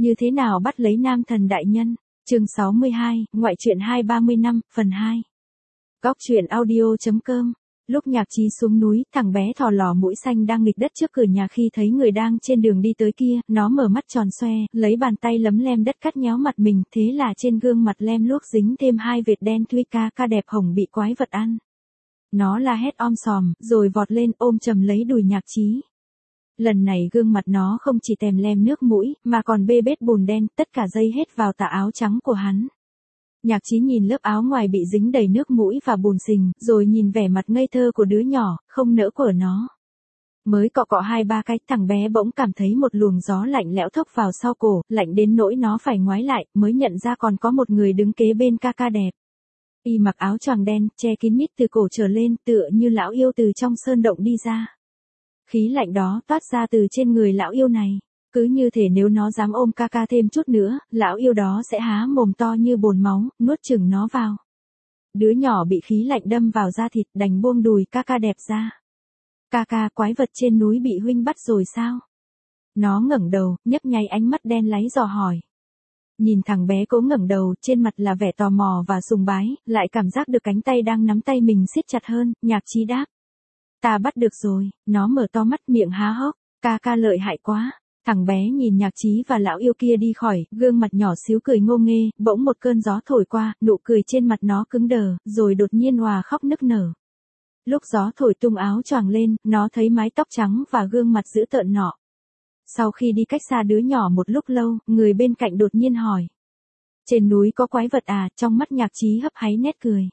Như thế nào bắt lấy nam thần đại nhân? Chương 62, ngoại truyện 230 năm, phần 2. Góc truyện audio.com. Lúc Nhạc Chí xuống núi, thằng bé thò lò mũi xanh đang nghịch đất trước cửa nhà khi thấy người đang trên đường đi tới kia, nó mở mắt tròn xoe, lấy bàn tay lấm lem đất cắt nhéo mặt mình, thế là trên gương mặt lem luốc dính thêm 2 vệt đen thui ca đẹp hồng bị quái vật ăn. Nó la hét om sòm, rồi vọt lên ôm chầm lấy đùi Nhạc Chí. Lần này gương mặt nó không chỉ tèm lem nước mũi, mà còn bê bết bùn đen, tất cả dây hết vào tà áo trắng của hắn. Nhạc Chí nhìn lớp áo ngoài bị dính đầy nước mũi và bùn xình, rồi nhìn vẻ mặt ngây thơ của đứa nhỏ, không nỡ của nó. Mới cọ 2-3 cái, thằng bé bỗng cảm thấy một luồng gió lạnh lẽo thốc vào sau cổ, lạnh đến nỗi nó phải ngoái lại, mới nhận ra còn có một người đứng kế bên ca đẹp. Y mặc áo choàng đen, che kín mít từ cổ trở lên, tựa như lão yêu từ trong sơn động đi ra. Khí lạnh đó toát ra từ trên người lão yêu này. Cứ như thể nếu nó dám ôm ca thêm chút nữa, lão yêu đó sẽ há mồm to như bồn máu, nuốt chửng nó vào. Đứa nhỏ bị khí lạnh đâm vào da thịt, đành buông đùi ca đẹp ra. Ca, quái vật trên núi bị huynh bắt rồi sao? Nó ngẩng đầu, nhấp nháy ánh mắt đen láy dò hỏi. Nhìn thằng bé cố ngẩng đầu, trên mặt là vẻ tò mò và sùng bái, lại cảm giác được cánh tay đang nắm tay mình siết chặt hơn, Nhạc Chí đáp. Ta bắt được rồi, nó mở to mắt miệng há hốc, ca lợi hại quá. Thằng bé nhìn Nhạc Chí và lão yêu kia đi khỏi, gương mặt nhỏ xíu cười ngô nghê, bỗng một cơn gió thổi qua, nụ cười trên mặt nó cứng đờ, rồi đột nhiên òa khóc nức nở. Lúc gió thổi tung áo choàng lên, nó thấy mái tóc trắng và gương mặt dữ tợn nọ. Sau khi đi cách xa đứa nhỏ một lúc lâu, người bên cạnh đột nhiên hỏi. Trên núi có quái vật à? Trong mắt Nhạc Chí hấp háy nét cười.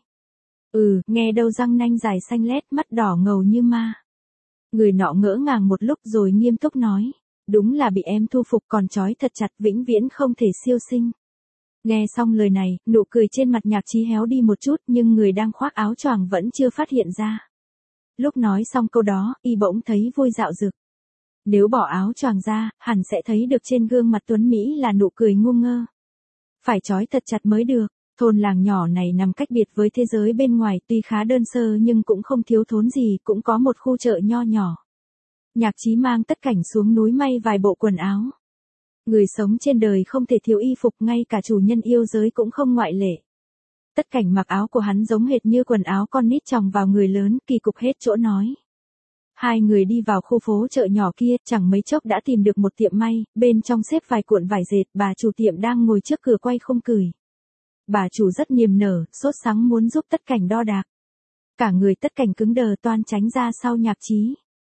Nghe đâu răng nanh dài xanh lét, mắt đỏ ngầu như ma. Người nọ ngỡ ngàng một lúc rồi nghiêm túc nói. Đúng là bị em thu phục còn trói thật chặt, vĩnh viễn không thể siêu sinh. Nghe xong lời này, nụ cười trên mặt Nhạc Chí héo đi một chút, nhưng người đang khoác áo choàng vẫn chưa phát hiện ra. Lúc nói xong câu đó, y bỗng thấy vui dạo dực. Nếu bỏ áo choàng ra, hẳn sẽ thấy được trên gương mặt Tuấn Mỹ là nụ cười ngu ngơ. Phải trói thật chặt mới được. Thôn làng nhỏ này nằm cách biệt với thế giới bên ngoài, tuy khá đơn sơ nhưng cũng không thiếu thốn gì, cũng có một khu chợ nho nhỏ. Nhạc Chí mang Tất Cảnh xuống núi may vài bộ quần áo. Người sống trên đời không thể thiếu y phục, ngay cả chủ nhân yêu giới cũng không ngoại lệ. Tất Cảnh mặc áo của hắn giống hệt như quần áo con nít chồng vào người lớn, kỳ cục hết chỗ nói. Hai người đi vào khu phố chợ nhỏ kia, chẳng mấy chốc đã tìm được một tiệm may, bên trong xếp vài cuộn vải dệt, bà chủ tiệm đang ngồi trước cửa quay khung cười. Bà chủ rất niềm nở, sốt sắng muốn giúp Tất Cảnh đo đạc. Cả người Tất Cảnh cứng đờ toan tránh ra sau Nhạc Chí.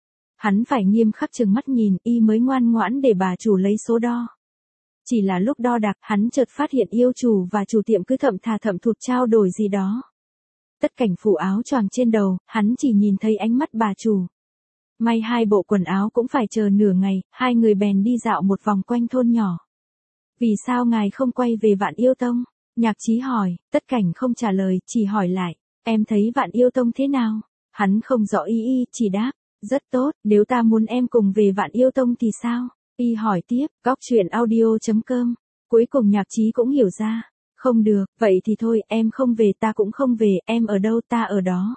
Hắn phải nghiêm khắc trừng mắt nhìn, y mới ngoan ngoãn để bà chủ lấy số đo. Chỉ là lúc đo đạc, hắn chợt phát hiện yêu chủ và chủ tiệm cứ thậm thụt trao đổi gì đó. Tất Cảnh phủ áo choàng trên đầu, hắn chỉ nhìn thấy ánh mắt bà chủ. May 2 bộ quần áo cũng phải chờ nửa ngày, hai người bèn đi dạo một vòng quanh thôn nhỏ. Vì sao ngài không quay về Vạn Yêu Tông? Nhạc Chí hỏi. Tất Cảnh không trả lời, chỉ hỏi lại. Em thấy Vạn Yêu Tông thế nào? Hắn không rõ y chỉ đáp. Rất tốt, nếu ta muốn em cùng về Vạn Yêu Tông thì sao? Y hỏi tiếp. Góc truyện audio.com. Cuối cùng Nhạc Chí cũng hiểu ra. Không được, vậy thì thôi, em không về ta cũng không về, em ở đâu ta ở đó.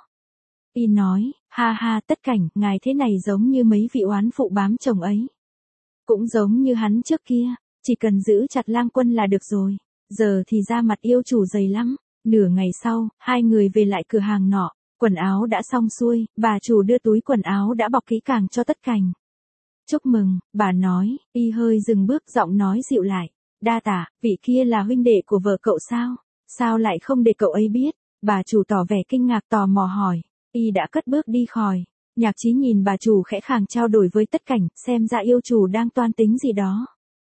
Y nói. Ha, Tất Cảnh, ngài thế này giống như mấy vị oán phụ bám chồng ấy. Cũng giống như hắn trước kia, chỉ cần giữ chặt Lang Quân là được rồi. Giờ thì ra mặt yêu chủ dày lắm. Nửa ngày sau, hai người về lại cửa hàng nọ. Quần áo đã xong xuôi, bà chủ đưa túi quần áo đã bọc kỹ càng cho Tất Cảnh. Chúc mừng, bà nói. Y hơi dừng bước, giọng nói dịu lại. Đa tạ, vị kia là huynh đệ của vợ cậu sao? Sao lại không để cậu ấy biết? Bà chủ tỏ vẻ kinh ngạc tò mò hỏi. Y đã cất bước đi khỏi. Nhạc Chí nhìn bà chủ khẽ khàng trao đổi với Tất Cảnh, xem ra yêu chủ đang toan tính gì đó.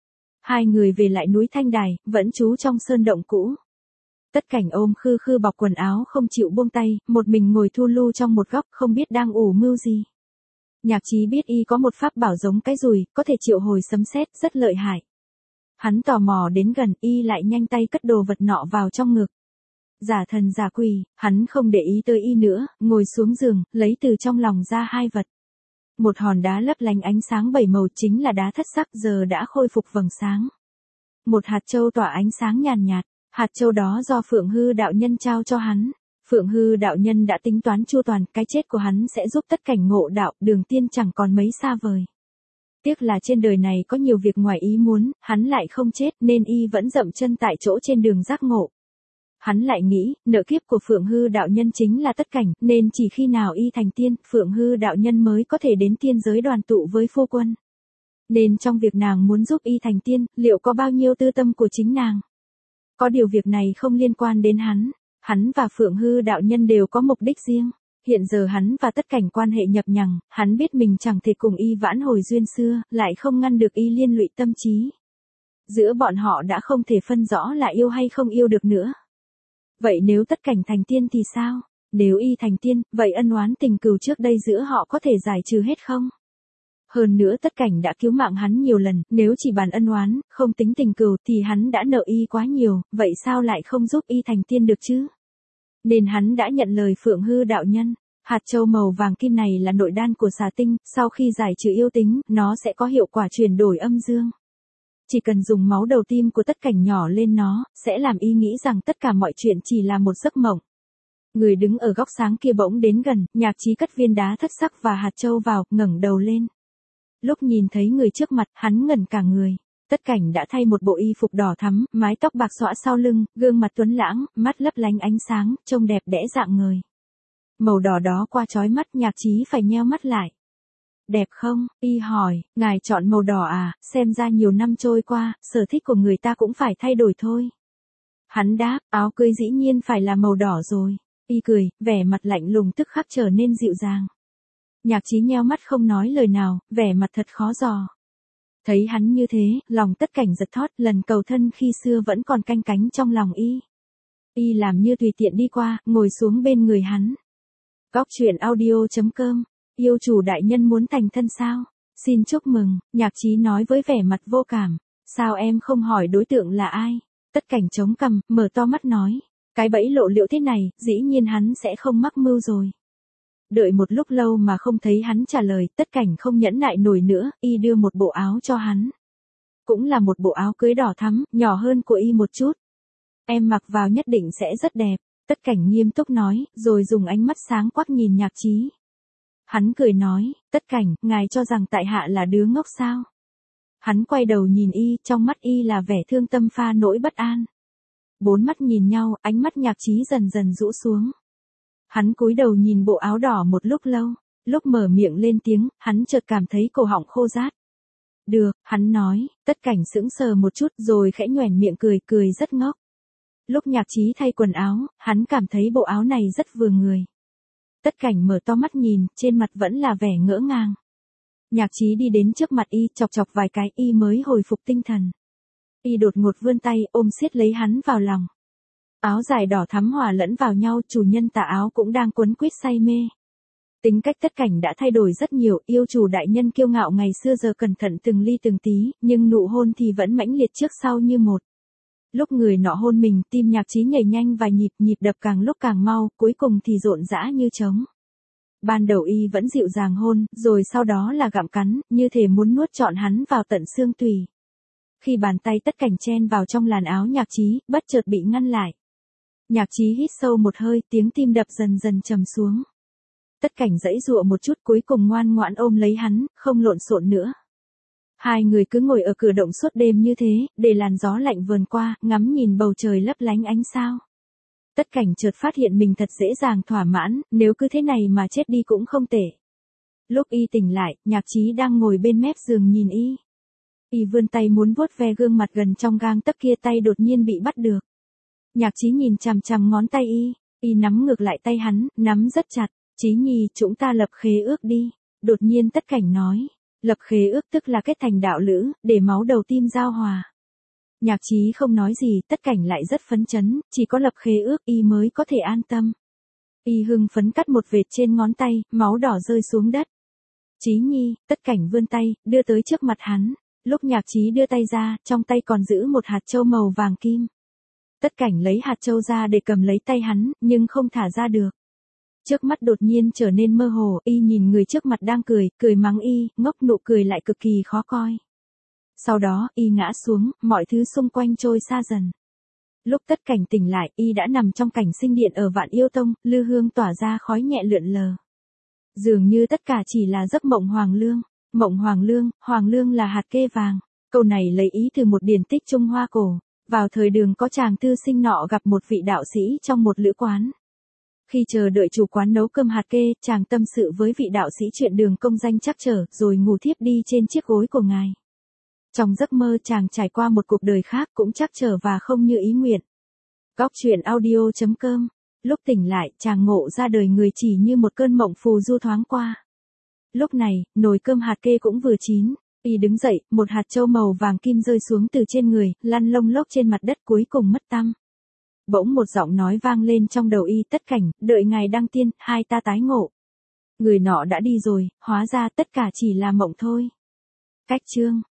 Hai người về lại núi Thanh Đài, vẫn trú trong sơn động cũ. Tất Cảnh ôm khư bọc quần áo không chịu buông tay, một mình ngồi thu lu trong một góc, không biết đang ủ mưu gì. Nhạc Chí biết y có một pháp bảo giống cái dùi, có thể triệu hồi sấm sét, rất lợi hại. Hắn tò mò đến gần, y lại nhanh tay cất đồ vật nọ vào trong ngực. Giả thần giả quỷ, hắn không để ý tới y nữa, ngồi xuống giường, lấy từ trong lòng ra 2 vật. Một hòn đá lấp lánh ánh sáng 7 màu chính là đá thất sắc, giờ đã khôi phục vầng sáng. Một hạt châu tỏa ánh sáng nhàn nhạt. Hạt châu đó do Phượng Hư đạo nhân trao cho hắn. Phượng Hư đạo nhân đã tính toán chu toàn, cái chết của hắn sẽ giúp Tất Cảnh ngộ đạo, đường tiên chẳng còn mấy xa vời. Tiếc là trên đời này có nhiều việc ngoài ý muốn, hắn lại không chết nên y vẫn dậm chân tại chỗ trên đường giác ngộ. Hắn lại nghĩ, nợ kiếp của Phượng Hư đạo nhân chính là tất cảnh, nên chỉ khi nào y thành tiên, Phượng Hư đạo nhân mới có thể đến tiên giới đoàn tụ với phu quân. Nên trong việc nàng muốn giúp y thành tiên, liệu có bao nhiêu tư tâm của chính nàng? Có điều việc này không liên quan đến hắn và Phượng Hư đạo nhân đều có mục đích riêng. Hiện giờ hắn và tất cảnh quan hệ nhập nhằng, hắn biết mình chẳng thể cùng y vãn hồi duyên xưa, lại không ngăn được y liên lụy tâm trí. Giữa bọn họ đã không thể phân rõ là yêu hay không yêu được nữa. Vậy nếu tất cảnh thành tiên thì sao? Nếu y thành tiên, vậy ân oán tình cừu trước đây giữa họ có thể giải trừ hết không? Hơn nữa tất cảnh đã cứu mạng hắn nhiều lần, nếu chỉ bàn ân oán, không tính tình cừu thì hắn đã nợ y quá nhiều, vậy sao lại không giúp y thành tiên được chứ? Nên hắn đã nhận lời Phượng Hư đạo nhân. Hạt châu màu vàng kim này là nội đan của xà tinh, sau khi giải trừ yêu tính, nó sẽ có hiệu quả chuyển đổi âm dương. Chỉ cần dùng máu đầu tim của tất cảnh nhỏ lên nó, sẽ làm y nghĩ rằng tất cả mọi chuyện chỉ là một giấc mộng. Người đứng ở góc sáng kia bỗng đến gần, Nhạc Chí cất viên đá thất sắc và hạt châu vào, ngẩng đầu lên. Lúc nhìn thấy người trước mặt, hắn ngẩn cả người. Tất cảnh đã thay một bộ y phục đỏ thắm, mái tóc bạc xõa sau lưng, gương mặt tuấn lãng, mắt lấp lánh ánh sáng, trông đẹp đẽ rạng ngời. Màu đỏ đó qua chói mắt, Nhạc Chí phải nheo mắt lại. Đẹp không? Y hỏi, ngài chọn màu đỏ à, xem ra nhiều năm trôi qua, sở thích của người ta cũng phải thay đổi thôi. Hắn đáp, áo cưới dĩ nhiên phải là màu đỏ rồi. Y cười, vẻ mặt lạnh lùng tức khắc trở nên dịu dàng. Nhạc Chí nheo mắt không nói lời nào, vẻ mặt thật khó dò. Thấy hắn như thế, lòng tất cảnh giật thót, lần cầu thân khi xưa vẫn còn canh cánh trong lòng y. Y làm như tùy tiện đi qua, ngồi xuống bên người hắn. Góc truyện audio.com, yêu chủ đại nhân muốn thành thân sao? Xin chúc mừng, Nhạc Chí nói với vẻ mặt vô cảm. Sao em không hỏi đối tượng là ai? Tất cảnh chống cằm, mở to mắt nói. Cái bẫy lộ liễu thế này, dĩ nhiên hắn sẽ không mắc mưu rồi. Đợi một lúc lâu mà không thấy hắn trả lời, tất cảnh không nhẫn nại nổi nữa, y đưa một bộ áo cho hắn. Cũng là một bộ áo cưới đỏ thắm, nhỏ hơn của y một chút. Em mặc vào nhất định sẽ rất đẹp, tất cảnh nghiêm túc nói, rồi dùng ánh mắt sáng quắc nhìn Nhạc Chí. Hắn cười nói, tất cảnh, ngài cho rằng tại hạ là đứa ngốc sao? Hắn quay đầu nhìn y, trong mắt y là vẻ thương tâm pha nỗi bất an. Bốn mắt nhìn nhau, ánh mắt Nhạc Chí dần dần rũ xuống. Hắn cúi đầu nhìn bộ áo đỏ một lúc lâu, lúc mở miệng lên tiếng, hắn chợt cảm thấy cổ họng khô rát. Được, hắn nói, tất cảnh sững sờ một chút rồi khẽ nhoẻn miệng cười, cười rất ngốc. Lúc Nhạc Chí thay quần áo, hắn cảm thấy bộ áo này rất vừa người. Tất cảnh mở to mắt nhìn, trên mặt vẫn là vẻ ngỡ ngàng. Nhạc Chí đi đến trước mặt y, chọc chọc vài cái, y mới hồi phục tinh thần. Y đột ngột vươn tay, ôm siết lấy hắn vào lòng. Áo dài đỏ thắm hòa lẫn vào nhau, chủ nhân tà áo cũng đang quấn quýt say mê. Tính cách tất cảnh đã thay đổi rất nhiều, yêu chủ đại nhân kiêu ngạo ngày xưa giờ cẩn thận từng ly từng tí, nhưng nụ hôn thì vẫn mãnh liệt trước sau như một. Lúc người nọ hôn mình, tim Nhạc Chí nhảy nhanh vài nhịp, nhịp đập càng lúc càng mau, cuối cùng thì rộn rã như trống. Ban đầu y vẫn dịu dàng hôn, rồi sau đó là gặm cắn, như thể muốn nuốt trọn hắn vào tận xương tủy. Khi bàn tay tất cảnh chen vào trong làn áo Nhạc Chí, bất chợt bị ngăn lại. Nhạc Chí hít sâu một hơi, tiếng tim đập dần dần trầm xuống. Tất cảnh giãy giụa một chút, cuối cùng ngoan ngoãn ôm lấy hắn, không lộn xộn nữa. Hai người cứ ngồi ở cửa động suốt đêm như thế, để làn gió lạnh vườn qua, ngắm nhìn bầu trời lấp lánh ánh sao. Tất cảnh chợt phát hiện mình thật dễ dàng thỏa mãn, nếu cứ thế này mà chết đi cũng không tệ. Lúc y tỉnh lại, Nhạc Chí đang ngồi bên mép giường nhìn y. Y vươn tay muốn vuốt ve gương mặt gần trong gang tấc kia, tay đột nhiên bị bắt được. Nhạc Chí nhìn chằm chằm ngón tay y nắm ngược lại tay hắn, nắm rất chặt. Chí Nhi, chúng ta lập khế ước đi. Đột nhiên tất cảnh nói. Lập khế ước tức là kết thành đạo lữ, để máu đầu tim giao hòa. Nhạc Chí không nói gì, tất cảnh lại rất phấn chấn, chỉ có lập khế ước y mới có thể an tâm. Y hưng phấn cắt một vệt trên ngón tay, máu đỏ rơi xuống đất. Chí Nhi, tất cảnh vươn tay, đưa tới trước mặt hắn. Lúc Nhạc Chí đưa tay ra, trong tay còn giữ một hạt châu màu vàng kim. Tất cảnh lấy hạt châu ra để cầm lấy tay hắn, nhưng không thả ra được. Trước mắt đột nhiên trở nên mơ hồ, y nhìn người trước mặt đang cười, cười mắng y, ngốc, nụ cười lại cực kỳ khó coi. Sau đó, y ngã xuống, mọi thứ xung quanh trôi xa dần. Lúc tất cảnh tỉnh lại, y đã nằm trong cảnh sinh điện ở Vạn Yêu Tông, lư hương tỏa ra khói nhẹ lượn lờ. Dường như tất cả chỉ là giấc mộng hoàng lương. Mộng Hoàng lương là hạt kê vàng. Câu này lấy ý từ một điển tích Trung Hoa cổ. Vào thời Đường có chàng thư sinh nọ gặp một vị đạo sĩ trong một lữ quán. Khi chờ đợi chủ quán nấu cơm hạt kê, chàng tâm sự với vị đạo sĩ chuyện đường công danh trắc trở, rồi ngủ thiếp đi trên chiếc gối của ngài. Trong giấc mơ chàng trải qua một cuộc đời khác cũng trắc trở và không như ý nguyện. Góc truyện audio.com. Lúc tỉnh lại, chàng ngộ ra đời người chỉ như một cơn mộng phù du thoáng qua. Lúc này, nồi cơm hạt kê cũng vừa chín. Y đứng dậy, một hạt châu màu vàng kim rơi xuống từ trên người, lăn lông lốc trên mặt đất cuối cùng mất tăm. Bỗng một giọng nói vang lên trong đầu y, tất cảnh, đợi ngài đăng tiên, hai ta tái ngộ. Người nọ đã đi rồi, hóa ra tất cả chỉ là mộng thôi. Cách chương